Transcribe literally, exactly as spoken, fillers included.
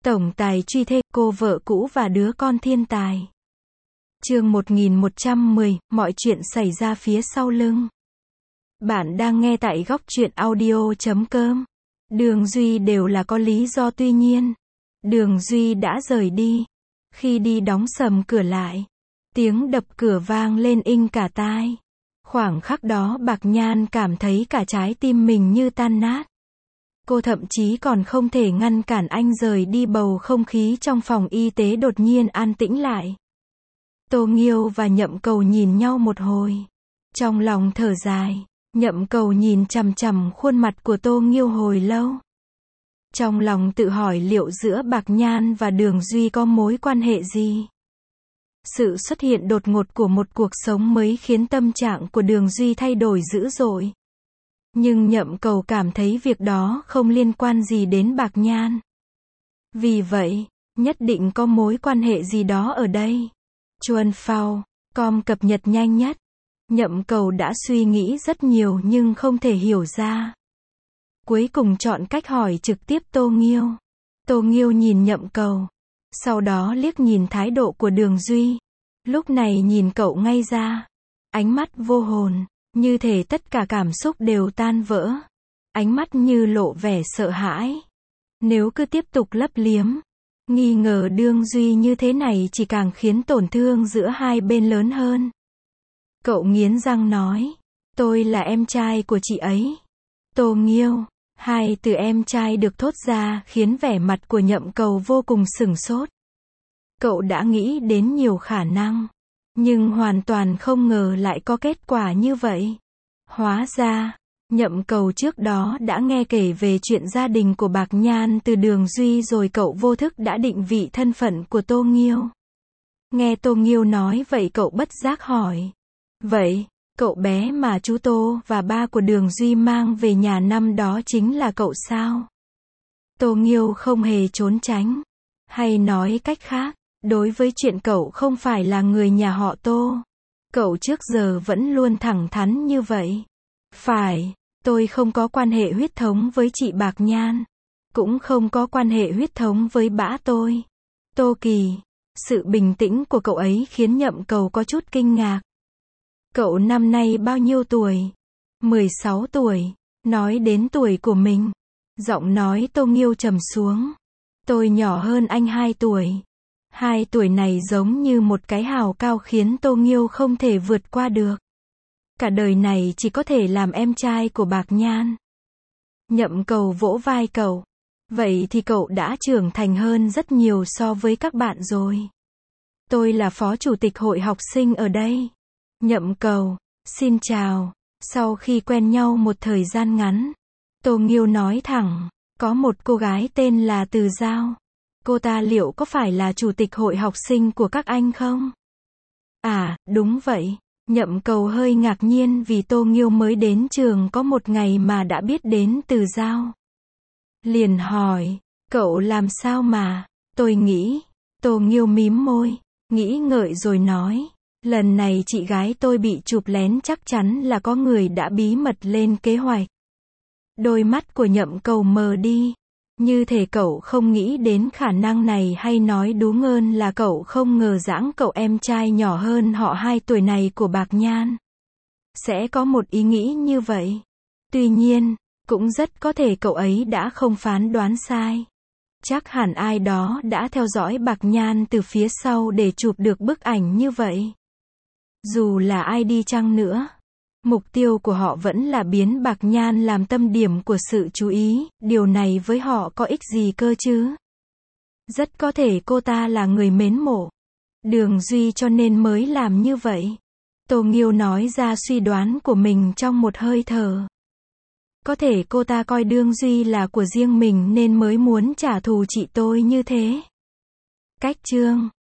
Tổng tài truy thê, cô vợ cũ và đứa con thiên tài. Chương một nghìn một trăm mười, mọi chuyện xảy ra phía sau lưng. Bạn đang nghe tại góc truyện audio chấm com. Đường Duy đều là có lý do, tuy nhiên, Đường Duy đã rời đi. Khi đi đóng sầm cửa lại, tiếng đập cửa vang lên inh cả tai. Khoảng khắc đó Bạc Nhan cảm thấy cả trái tim mình như tan nát. Cô thậm chí còn không thể ngăn cản anh rời đi. Bầu không khí trong phòng y tế đột nhiên an tĩnh lại. Tô Nghiêu và Nhậm Cầu nhìn nhau một hồi, trong lòng thở dài. Nhậm Cầu nhìn chằm chằm khuôn mặt của Tô Nghiêu hồi lâu, trong lòng tự hỏi liệu giữa Bạc Nhan và Đường Duy có mối quan hệ gì. Sự xuất hiện đột ngột của một cuộc sống mới khiến tâm trạng của Đường Duy thay đổi dữ dội. Nhưng Nhậm Cầu cảm thấy việc đó không liên quan gì đến Bạc Nhan. Vì vậy, nhất định có mối quan hệ gì đó ở đây. Chuan Phao com cập nhật nhanh nhất. Nhậm Cầu đã suy nghĩ rất nhiều nhưng không thể hiểu ra. Cuối cùng chọn cách hỏi trực tiếp Tô Nghiêu. Tô Nghiêu nhìn Nhậm Cầu, sau đó liếc nhìn thái độ của Đường Duy. Lúc này nhìn cậu ngay ra, ánh mắt vô hồn, như thể tất cả cảm xúc đều tan vỡ. Ánh mắt như lộ vẻ sợ hãi. Nếu cứ tiếp tục lấp liếm, nghi ngờ Đường Duy như thế này chỉ càng khiến tổn thương giữa hai bên lớn hơn. Cậu nghiến răng nói, tôi là em trai của chị ấy. Tô Nghiêu. Hai từ em trai được thốt ra khiến vẻ mặt của Nhậm Cầu vô cùng sửng sốt. Cậu đã nghĩ đến nhiều khả năng, nhưng hoàn toàn không ngờ lại có kết quả như vậy. Hóa ra, Nhậm Cầu trước đó đã nghe kể về chuyện gia đình của Bạc Nhan từ Đường Duy rồi cậu vô thức đã định vị thân phận của Tô Nghiêu. Nghe Tô Nghiêu nói vậy cậu bất giác hỏi, vậy, cậu bé mà chú Tô và ba của Đường Duy mang về nhà năm đó chính là cậu sao? Tô Nghiêu không hề trốn tránh. Hay nói cách khác, đối với chuyện cậu không phải là người nhà họ Tô, cậu trước giờ vẫn luôn thẳng thắn như vậy. Phải, tôi không có quan hệ huyết thống với chị Bạc Nhan, cũng không có quan hệ huyết thống với bã tôi. Tô Kỳ. Sự bình tĩnh của cậu ấy khiến Nhậm Cầu có chút kinh ngạc. Cậu năm nay bao nhiêu tuổi? mười sáu tuổi. Nói đến tuổi của mình, giọng nói Tô Nghiêu trầm xuống. Tôi nhỏ hơn anh hai tuổi. Hai tuổi này giống như một cái hào cao khiến Tô Nghiêu không thể vượt qua được. Cả đời này chỉ có thể làm em trai của Bạc Nhan. Nhậm Cầu vỗ vai cậu. Vậy thì cậu đã trưởng thành hơn rất nhiều so với các bạn rồi. Tôi là phó chủ tịch hội học sinh ở đây. Nhậm Cầu. Xin chào. Sau khi quen nhau một thời gian ngắn, Tô Nghiêu nói thẳng, có một cô gái tên là Từ Giao. Cô ta liệu có phải là chủ tịch hội học sinh của các anh không? À, đúng vậy. Nhậm Cầu hơi ngạc nhiên vì Tô Nghiêu mới đến trường có một ngày mà đã biết đến Từ Giao. Liền hỏi, cậu làm sao mà? Tôi nghĩ. Tô Nghiêu mím môi, nghĩ ngợi rồi nói, lần này chị gái tôi bị chụp lén chắc chắn là có người đã bí mật lên kế hoạch. Đôi mắt của Nhậm Cầu mờ đi, như thể cậu không nghĩ đến khả năng này, hay nói đúng hơn là cậu không ngờ rằng cậu em trai nhỏ hơn họ hai tuổi này của Bạc Nhan sẽ có một ý nghĩ như vậy. Tuy nhiên, cũng rất có thể cậu ấy đã không phán đoán sai. Chắc hẳn ai đó đã theo dõi Bạc Nhan từ phía sau để chụp được bức ảnh như vậy. Dù là ai đi chăng nữa, mục tiêu của họ vẫn là biến Bạc Nhan làm tâm điểm của sự chú ý. Điều này với họ có ích gì cơ chứ? Rất có thể cô ta là người mến mộ Đường Duy cho nên mới làm như vậy. Tô Nghiêu nói ra suy đoán của mình trong một hơi thở. Có thể cô ta coi Đường Duy là của riêng mình nên mới muốn trả thù chị tôi như thế. Cách chương